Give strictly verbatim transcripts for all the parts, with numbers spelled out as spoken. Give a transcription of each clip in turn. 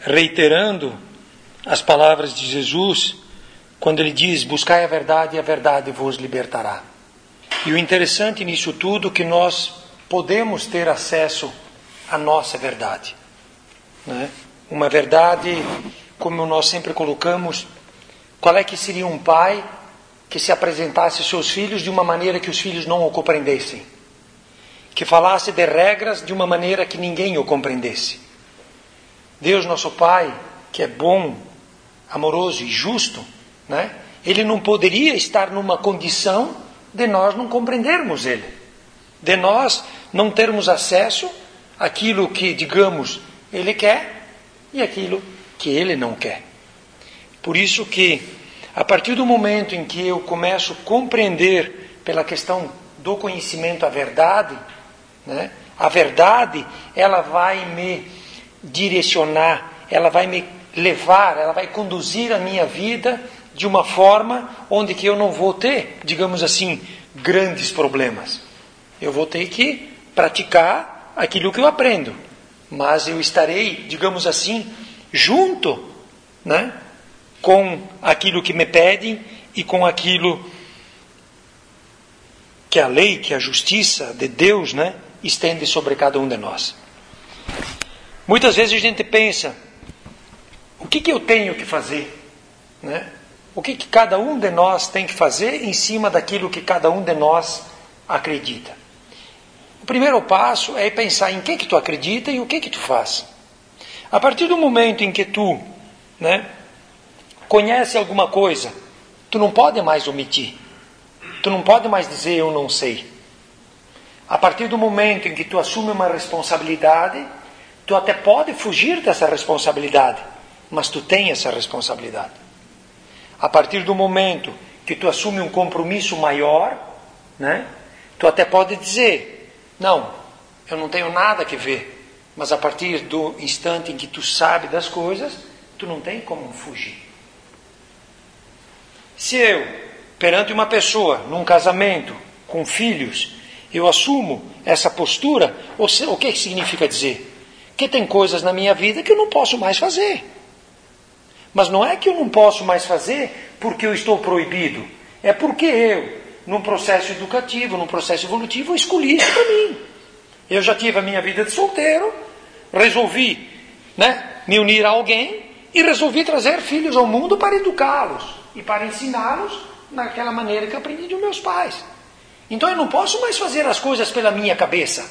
reiterando as palavras de Jesus, quando ele diz: buscai a verdade e a verdade vos libertará. E o interessante nisso tudo é que nós podemos ter acesso à nossa verdade, né? Uma verdade, como nós sempre colocamos, qual é que seria um pai que se apresentasse aos seus filhos de uma maneira que os filhos não o compreendessem? Que falasse de regras de uma maneira que ninguém o compreendesse? Deus, nosso Pai, que é bom, amoroso e justo, né? Ele não poderia estar numa condição de nós não compreendermos Ele, de nós não termos acesso àquilo que, digamos, Ele quer e aquilo que Ele não quer. Por isso que, a partir do momento em que eu começo a compreender pela questão do conhecimento a verdade, né? A verdade, ela vai me direcionar, ela vai me levar, ela vai conduzir a minha vida de uma forma onde que eu não vou ter, digamos assim, grandes problemas. Eu vou ter que praticar aquilo que eu aprendo, mas eu estarei, digamos assim, junto, né, com aquilo que me pedem e com aquilo que a lei, que a justiça de Deus, né, estende sobre cada um de nós. Muitas vezes a gente pensa: o que, que eu tenho que fazer, né? O que, que cada um de nós tem que fazer em cima daquilo que cada um de nós acredita? O primeiro passo é pensar em que que tu acredita e o que que tu faz. A partir do momento em que tu, né, conhece alguma coisa, tu não pode mais omitir. Tu não pode mais dizer eu não sei. A partir do momento em que tu assume uma responsabilidade, tu até pode fugir dessa responsabilidade, mas tu tem essa responsabilidade. A partir do momento que tu assume um compromisso maior, né, tu até pode dizer: não, eu não tenho nada que ver. Mas a partir do instante em que tu sabe das coisas, tu não tem como fugir. Se eu, perante uma pessoa, num casamento, com filhos, eu assumo essa postura, o que significa dizer? Que tem coisas na minha vida que eu não posso mais fazer. Mas não é que eu não posso mais fazer porque eu estou proibido. É porque eu, num processo educativo, num processo evolutivo, eu escolhi isso para mim. Eu já tive a minha vida de solteiro, resolvi, né, me unir a alguém e resolvi trazer filhos ao mundo para educá-los e para ensiná-los naquela maneira que eu aprendi dos meus pais. Então eu não posso mais fazer as coisas pela minha cabeça.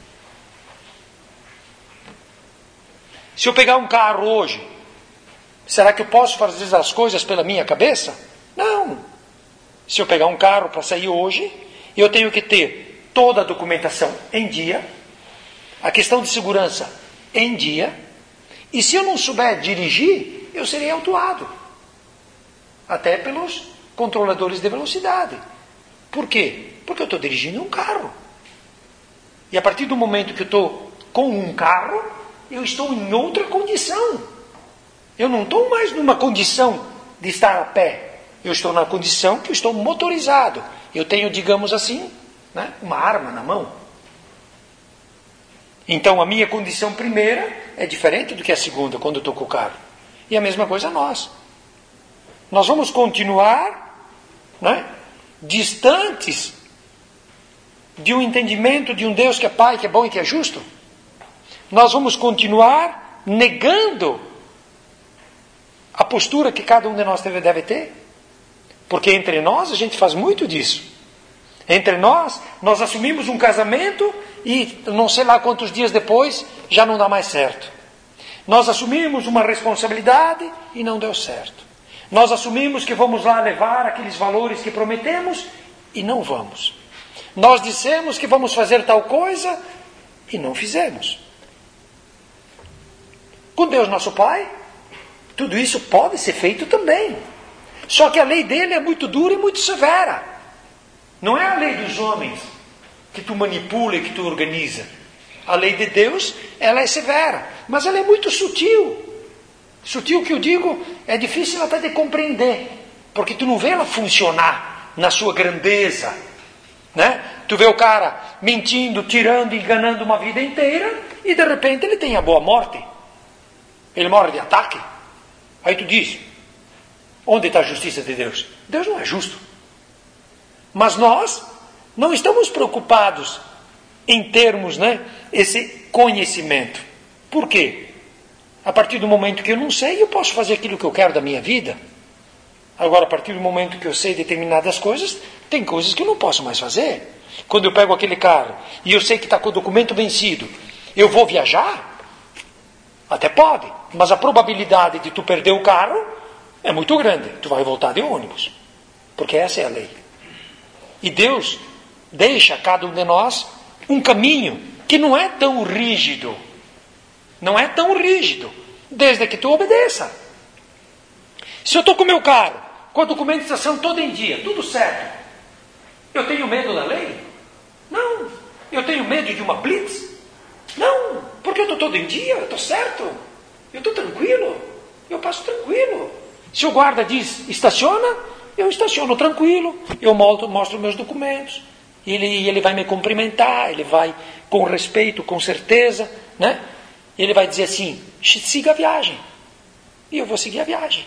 Se eu pegar um carro hoje, será que eu posso fazer as coisas pela minha cabeça? Não. Se eu pegar um carro para sair hoje, eu tenho que ter toda a documentação em dia, a questão de segurança em dia, e se eu não souber dirigir, eu serei autuado. Até pelos controladores de velocidade. Por quê? Porque eu estou dirigindo um carro. E a partir do momento que eu estou com um carro, eu estou em outra condição. Eu não estou mais numa condição de estar a pé. Eu estou na condição que eu estou motorizado. Eu tenho, digamos assim, né, uma arma na mão. Então a minha condição primeira é diferente do que a segunda, quando eu estou com o carro. E a mesma coisa nós. Nós vamos continuar, né, distantes de um entendimento de um Deus que é Pai, que é bom e que é justo. Nós vamos continuar negando a postura que cada um de nós deve, deve ter. Porque entre nós a gente faz muito disso. Entre nós, nós assumimos um casamento e não sei lá quantos dias depois já não dá mais certo. Nós assumimos uma responsabilidade e não deu certo. Nós assumimos que vamos lá levar aqueles valores que prometemos e não vamos. Nós dissemos que vamos fazer tal coisa e não fizemos. Com Deus nosso Pai, tudo isso pode ser feito também. Só que a lei dele é muito dura e muito severa. Não é a lei dos homens que tu manipula e que tu organiza. A lei de Deus, ela é severa, mas ela é muito sutil. Sutil que eu digo, é difícil até de compreender, porque tu não vê ela funcionar na sua grandeza, né? Tu vê o cara mentindo, tirando, enganando uma vida inteira e de repente ele tem a boa morte. ele morre de ataque. Aí tu diz, onde está a justiça de Deus? Deus não é justo. Mas nós não estamos preocupados em termos, né, esse conhecimento. Por quê? A partir do momento que eu não sei, eu posso fazer aquilo que eu quero da minha vida. Agora, a partir do momento que eu sei determinadas coisas, tem coisas que eu não posso mais fazer. Quando eu pego aquele carro e eu sei que está com o documento vencido, eu vou viajar? Até pode, mas a probabilidade de tu perder o carro é muito grande. Tu vai voltar de ônibus, porque essa é a lei. E Deus deixa a cada um de nós um caminho que não é tão rígido. Não é tão rígido, desde que tu obedeça. Se eu estou com o meu carro, com a documentação toda em dia, tudo certo, eu tenho medo da lei? Não. Eu tenho medo de uma blitz? Não, porque eu estou todo em dia, eu estou certo, eu estou tranquilo, eu passo tranquilo. Se o guarda diz, estaciona, eu estaciono tranquilo, eu mostro, mostro meus documentos, e ele, ele vai me cumprimentar, ele vai com respeito, com certeza, né? Ele vai dizer assim, siga a viagem. E eu vou seguir a viagem.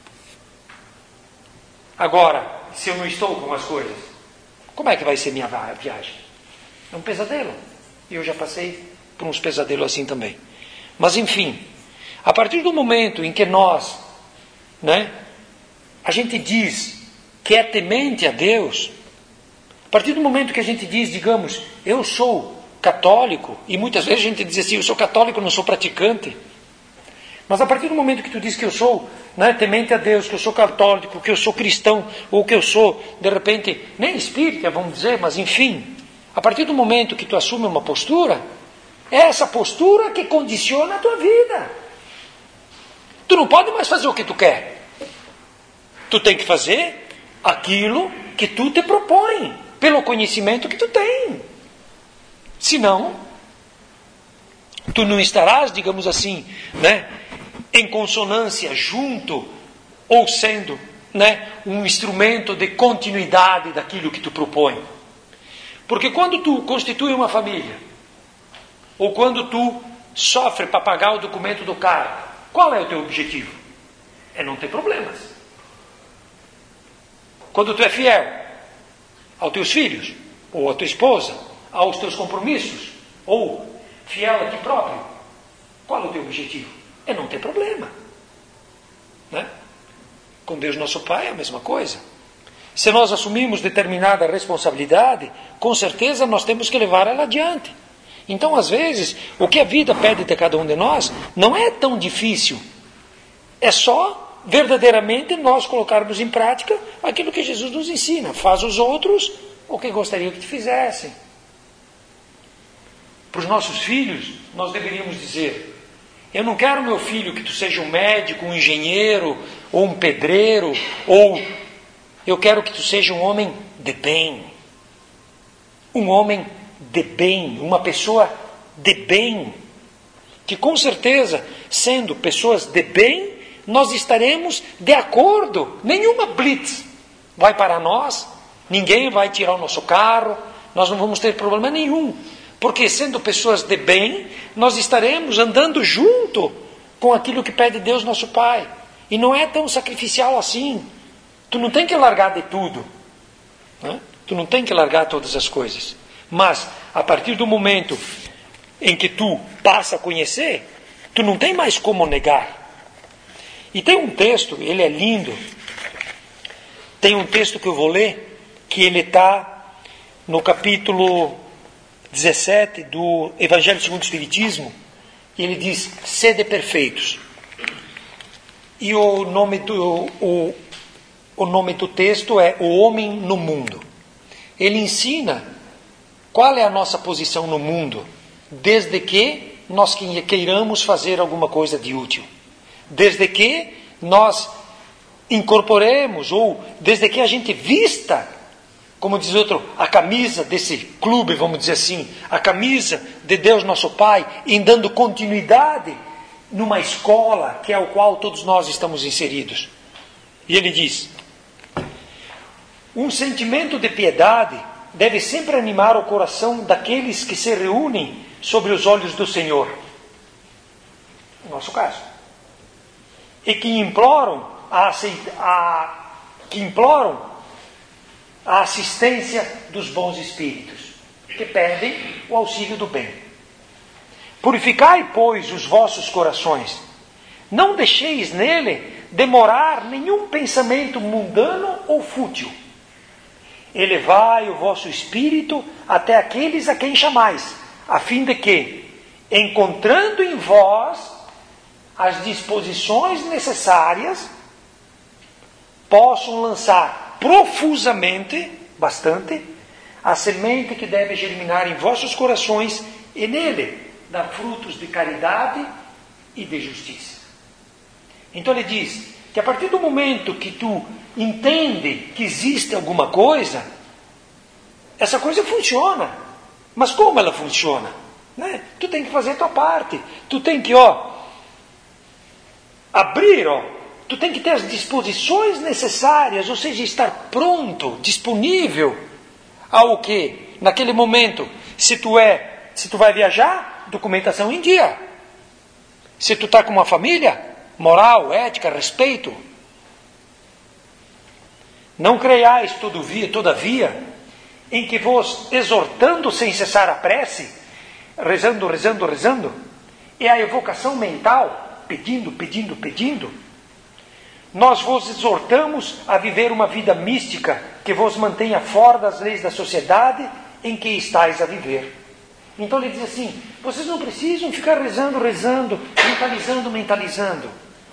Agora, se eu não estou com as coisas, como é que vai ser minha viagem? É um pesadelo. E eu já passei por uns pesadelos assim também. Mas enfim, a partir do momento em que nós, né, a gente diz que é temente a Deus, a partir do momento que a gente diz, digamos, eu sou católico, e muitas vezes a gente diz assim, eu sou católico, não sou praticante. Mas a partir do momento que tu diz que eu sou, né, temente a Deus, que eu sou católico, que eu sou cristão, ou que eu sou, de repente, nem espírita, vamos dizer, mas enfim, a partir do momento que tu assume uma postura, é essa postura que condiciona a tua vida. Tu não pode mais fazer o que tu quer. Tu tem que fazer aquilo que tu te propõe, pelo conhecimento que tu tem. Senão, tu não estarás, digamos assim, né, em consonância junto, ou sendo, né, um instrumento de continuidade daquilo que tu propõe. Porque quando tu constitui uma família, ou quando tu sofre para pagar o documento do carro, qual é o teu objetivo? É não ter problemas. Quando tu é fiel aos teus filhos, ou à tua esposa, aos teus compromissos, ou fiel a ti próprio, qual é o teu objetivo? É não ter problema. Né? Com Deus nosso Pai é a mesma coisa. Se nós assumimos determinada responsabilidade, com certeza nós temos que levar ela adiante. Então, às vezes, o que a vida pede de cada um de nós não é tão difícil. É só, verdadeiramente, nós colocarmos em prática aquilo que Jesus nos ensina. Faz os outros o que gostaria que te fizessem. Para os nossos filhos, nós deveríamos dizer, eu não quero, meu filho, que tu seja um médico, um engenheiro, ou um pedreiro, ou eu quero que tu seja um homem de bem. Um homem de bem, uma pessoa de bem. Que com certeza, sendo pessoas de bem, nós estaremos de acordo. Nenhuma blitz vai para nós, ninguém vai tirar o nosso carro, nós não vamos ter problema nenhum. Porque sendo pessoas de bem, nós estaremos andando junto com aquilo que pede Deus nosso Pai. E não é tão sacrificial assim. Tu não tem que largar de tudo. Né? Tu não tem que largar todas as coisas. Mas, a partir do momento em que tu passa a conhecer, tu não tem mais como negar. E tem um texto, ele é lindo. Tem um texto que eu vou ler, que ele está no capítulo dezessete do Evangelho segundo o Espiritismo, e ele diz, sede perfeitos. E o nome do, o, o nome do texto é O Homem no Mundo. Ele ensina qual é a nossa posição no mundo, desde que nós queiramos fazer alguma coisa de útil. Desde que nós incorporemos, ou desde que a gente vista, como diz outro, a camisa desse clube, vamos dizer assim, a camisa de Deus nosso Pai, em dando continuidade numa escola que é o qual todos nós estamos inseridos. E ele diz, um sentimento de piedade deve sempre animar o coração daqueles que se reúnem sobre os olhos do Senhor. No nosso caso. e que imploram a, a, que imploram a assistência dos bons espíritos, que pedem o auxílio do bem. Purificai, pois, os vossos corações. Não deixeis nele demorar nenhum pensamento mundano ou fútil. Elevai o vosso espírito até aqueles a quem chamais, a fim de que, encontrando em vós as disposições necessárias, possam lançar profusamente, bastante, a semente que deve germinar em vossos corações e nele dar frutos de caridade e de justiça. Então ele diz que a partir do momento que tu entende que existe alguma coisa, essa coisa funciona. Mas como ela funciona? Né? Tu tem que fazer a tua parte. Tu tem que, ó, abrir, ó, tu tem que ter as disposições necessárias, ou seja, estar pronto, disponível ao que? Naquele momento, se tu é, se tu vai viajar, documentação em dia. Se tu está com uma família, moral, ética, respeito. Não creiais, todavia, todavia, em que vos exortando sem cessar a prece, rezando, rezando, rezando, e a evocação mental, pedindo, pedindo, pedindo, nós vos exortamos a viver uma vida mística que vos mantenha fora das leis da sociedade em que estáis a viver. Então ele diz assim, vocês não precisam ficar rezando, rezando, mentalizando, mentalizando.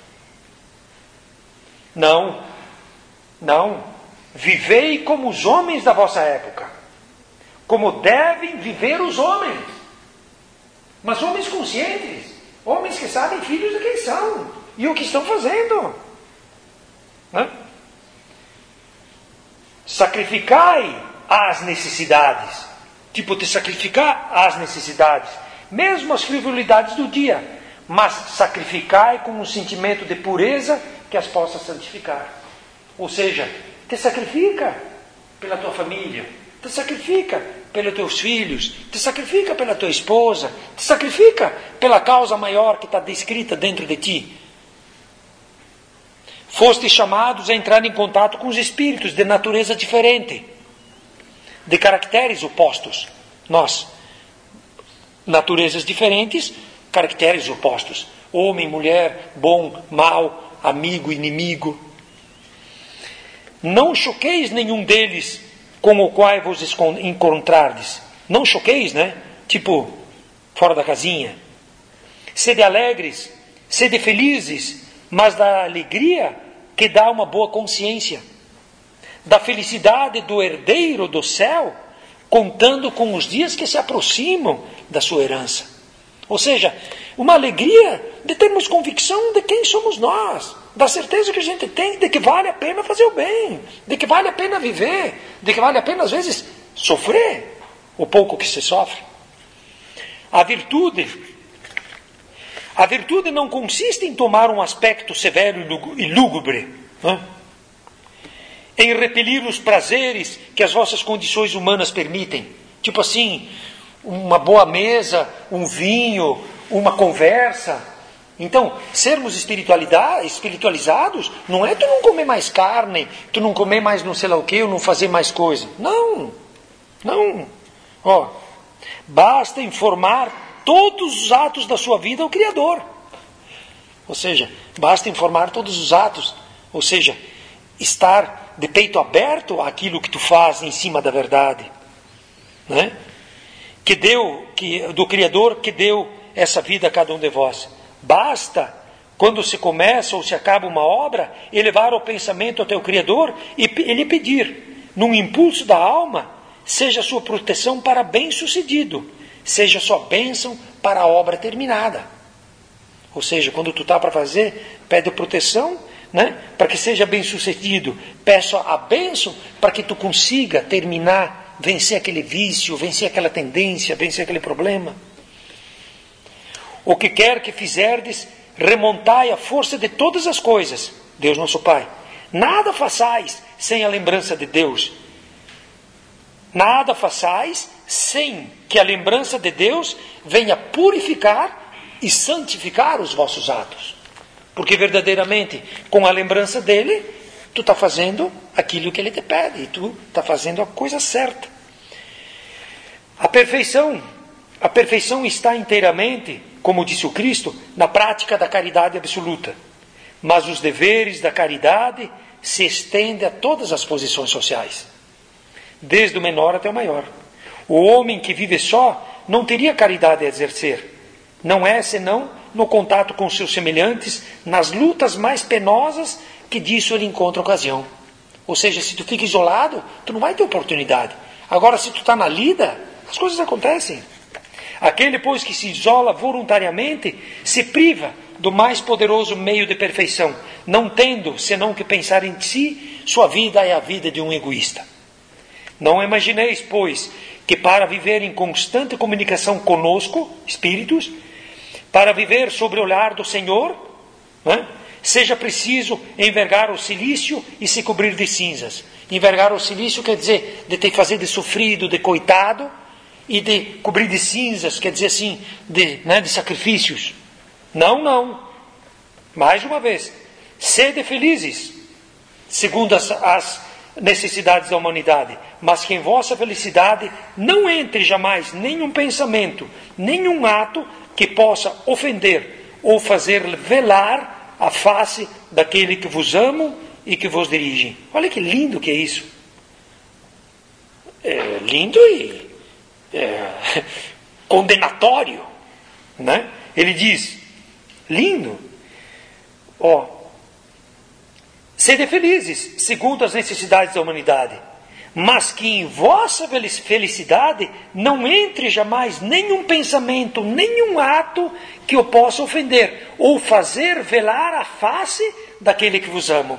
Não, não. Vivei como os homens da vossa época, como devem viver os homens. Mas homens conscientes, homens que sabem filhos de quem são e o que estão fazendo. Né? Sacrificai as necessidades, tipo te sacrificar às necessidades, mesmo as frivolidades do dia, mas sacrificai com um sentimento de pureza que as possa santificar. Ou seja, te sacrifica pela tua família, te sacrifica pelos teus filhos, te sacrifica pela tua esposa, te sacrifica pela causa maior que está descrita dentro de ti. Foste chamados a entrar em contato com os espíritos de natureza diferente, de caracteres opostos. Nós, naturezas diferentes, caracteres opostos. Homem, mulher, bom, mal, amigo, inimigo. Não choqueis nenhum deles com o qual vos encontrardes. Não choqueis, né? Tipo, fora da casinha. Sede alegres, sede felizes, mas da alegria que dá uma boa consciência. Da felicidade do herdeiro do céu, contando com os dias que se aproximam da sua herança. Ou seja, uma alegria de termos convicção de quem somos nós, da certeza que a gente tem de que vale a pena fazer o bem, de que vale a pena viver, de que vale a pena às vezes sofrer o pouco que se sofre. A virtude, a virtude não consiste em tomar um aspecto severo e lúgubre, né? Em repelir os prazeres que as vossas condições humanas permitem. Tipo assim, uma boa mesa, um vinho, uma conversa. Então, sermos espiritualizados não é tu não comer mais carne, tu não comer mais não sei lá o que, ou não fazer mais coisa. Não, não. Ó, basta informar todos os atos da sua vida ao Criador. Ou seja, basta informar todos os atos. Ou seja, estar de peito aberto àquilo que tu faz em cima da verdade, né? Que deu, que, do Criador que deu essa vida a cada um de vós. Basta, quando se começa ou se acaba uma obra, elevar o pensamento ao teu Criador e ele pedir, num impulso da alma, seja a sua proteção para bem-sucedido, seja a sua bênção para a obra terminada. Ou seja, quando tu está para fazer, pede proteção, né, para que seja bem-sucedido. Peço a bênção para que tu consiga terminar, vencer aquele vício, vencer aquela tendência, vencer aquele problema. O que quer que fizerdes, remontai a força de todas as coisas, Deus nosso Pai. Nada façais sem a lembrança de Deus. Nada façais sem que a lembrança de Deus venha purificar e santificar os vossos atos. Porque verdadeiramente, com a lembrança dele, tu está fazendo aquilo que ele te pede. E tu está fazendo a coisa certa. A perfeição, a perfeição está inteiramente, como disse o Cristo, na prática da caridade absoluta. Mas os deveres da caridade se estendem a todas as posições sociais, desde o menor até o maior. O homem que vive só não teria caridade a exercer. Não é senão no contato com seus semelhantes, nas lutas mais penosas, que disso ele encontra ocasião. Ou seja, se tu fica isolado, tu não vai ter oportunidade. Agora, se tu está na lida, as coisas acontecem. Aquele, pois, que se isola voluntariamente, se priva do mais poderoso meio de perfeição, não tendo senão que pensar em si, sua vida é a vida de um egoísta. Não imagineis, pois, que para viver em constante comunicação conosco, espíritos, para viver sobre o olhar do Senhor, né, seja preciso envergar o cilício e se cobrir de cinzas. Envergar o cilício quer dizer de te fazer de sofrido, de coitado, e de cobrir de cinzas, quer dizer assim, de, né, de sacrifícios. Não, não. Mais uma vez, sede felizes, segundo as, as necessidades da humanidade, mas que em vossa felicidade não entre jamais nenhum pensamento, nenhum ato que possa ofender ou fazer velar a face daquele que vos amo e que vos dirige. Olha que lindo que é isso. É lindo e é, condenatório, né? Ele diz, lindo, ó, sede felizes, segundo as necessidades da humanidade, mas que em vossa felicidade não entre jamais nenhum pensamento, nenhum ato que o possa ofender, ou fazer velar a face daquele que vos amo.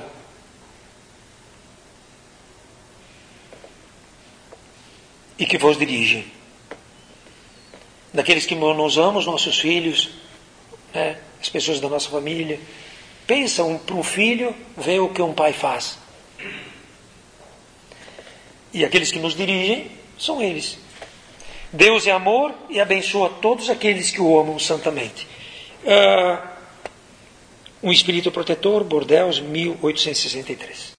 E que vos dirige. Daqueles que nos amam, os nossos filhos, né, as pessoas da nossa família. Pensa um, para um filho, vê o que um pai faz. E aqueles que nos dirigem são eles. Deus é amor e abençoa todos aqueles que o amam santamente. Uh, um espírito protetor, Bordeaux, mil oitocentos e sessenta e três.